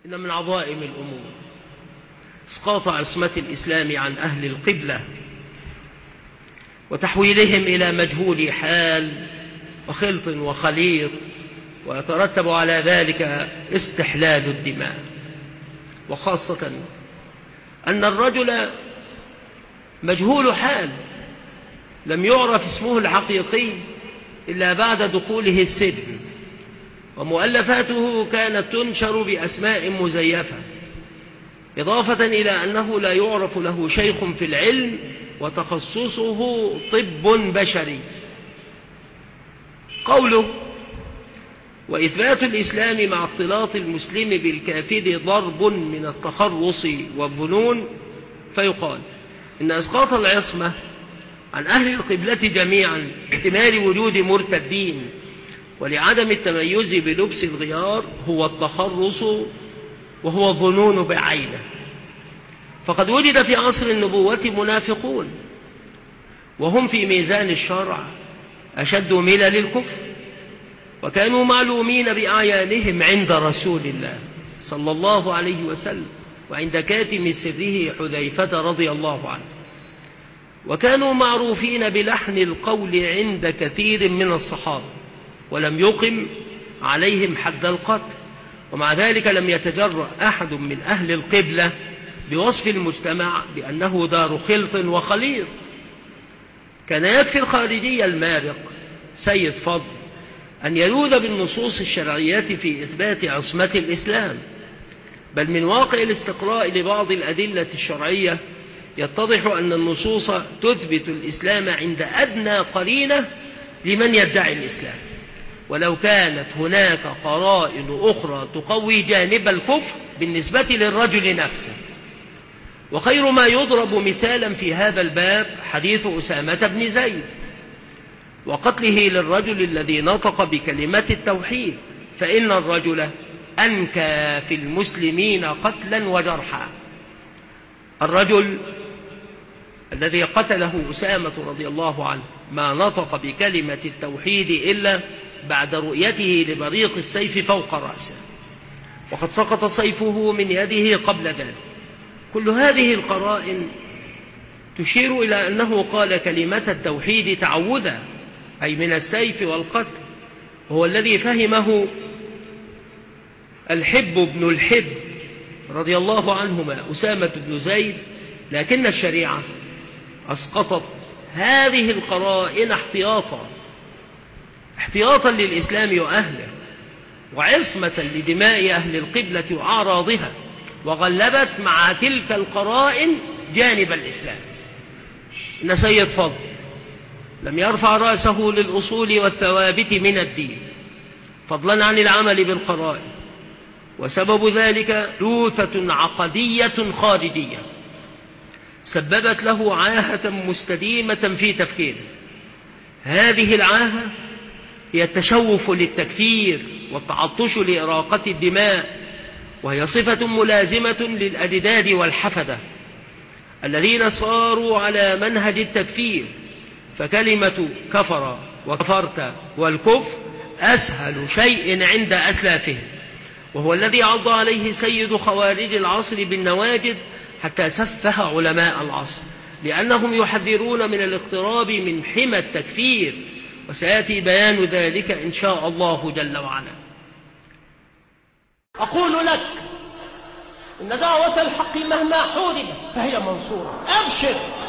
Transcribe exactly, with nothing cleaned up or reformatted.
إن من عظائم الأمور إسقاط عصمة الإسلام عن أهل القبلة وتحويلهم إلى مجهول حال وخلط وخليط، ويترتب على ذلك استحلال الدماء، وخاصة أن الرجل مجهول حال لم يعرف اسمه الحقيقي إلا بعد دخوله السجن، ومؤلفاته كانت تنشر بأسماء مزيفة، إضافة إلى أنه لا يعرف له شيخ في العلم وتخصصه طب بشري. قوله وإثبات الإسلام مع اختلاط المسلم بالكافر ضرب من التخرص والظنون، فيقال إن إسقاط العصمة عن أهل القبلة جميعا احتمال وجود مرتدين ولعدم التميز بلبس الغيار هو التخرص وهو الظنون بعينه، فقد وجد في عصر النبوة منافقون وهم في ميزان الشرع أشد ملل الكفر، وكانوا معلومين بأعيانهم عند رسول الله صلى الله عليه وسلم وعند كاتم سره حذيفة رضي الله عنه، وكانوا معروفين بلحن القول عند كثير من الصحابة ولم يقم عليهم حد القتل، ومع ذلك لم يتجرأ أحد من أهل القبلة بوصف المجتمع بأنه دار خلط وخليط. كان يكفي الخارجي المارق سيد فضل أن يلوذ بالنصوص الشرعية في إثبات عصمة الإسلام، بل من واقع الاستقراء لبعض الأدلة الشرعية يتضح أن النصوص تثبت الإسلام عند أدنى قرينة لمن يدعي الإسلام، ولو كانت هناك قرائن أخرى تقوي جانب الكفر بالنسبة للرجل نفسه. وخير ما يضرب مثالا في هذا الباب حديث أسامة بن زيد وقتله للرجل الذي نطق بكلمة التوحيد، فإن الرجل أنكى في المسلمين قتلا وجرحا. الرجل الذي قتله أسامة رضي الله عنه ما نطق بكلمة التوحيد إلا بعد رؤيته لبريق السيف فوق رأسه، وقد سقط سيفه من يده قبل ذلك. كل هذه القرائن تشير إلى أنه قال كلمة التوحيد تعوذا، أي من السيف والقتل، هو الذي فهمه الحب بن الحب رضي الله عنهما أسامة بن زيد، لكن الشريعة أسقطت هذه القرائن احتياطا احتياطا للإسلام وأهله وعصمة لدماء أهل القبلة وأعراضها، وغلبت مع تلك القرائن جانب الإسلام. إن سيد فضل لم يرفع رأسه للأصول والثوابت من الدين فضلا عن العمل بالقرائن، وسبب ذلك لوثة عقدية خارجية سببت له عاهة مستديمة في تفكيره. هذه العاهة هي التشوف للتكفير والتعطش لإراقة الدماء، وهي صفة ملازمة للأجداد والحفدة الذين صاروا على منهج التكفير، فكلمة كفر وكفرت والكفر أسهل شيء عند أسلافهم، وهو الذي عض عليه سيد خوارج العصر بالنواجذ حتى سفه علماء العصر، لأنهم يحذرون من الاقتراب من حمى التكفير، وسيأتي بيان ذلك إن شاء الله جل وعلا. أقول لك إن دعوة الحق مهما حوربت فهي منصورة. أبشر